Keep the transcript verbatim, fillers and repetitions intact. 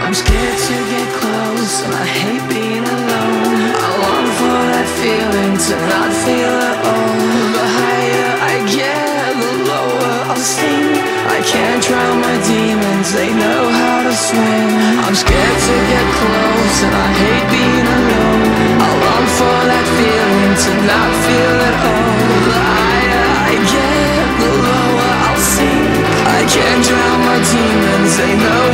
I'm scared to get close, and I hate being alone. I long for that feeling to not feel at all. The higher I get, the lower I'll sink. I can't drown my demons, they know how to swim. I'm scared to get close, and I hate being alone. I long for that feeling to not feel at all. The higher I get, the lower I'll sink. I can't drown my demons, they know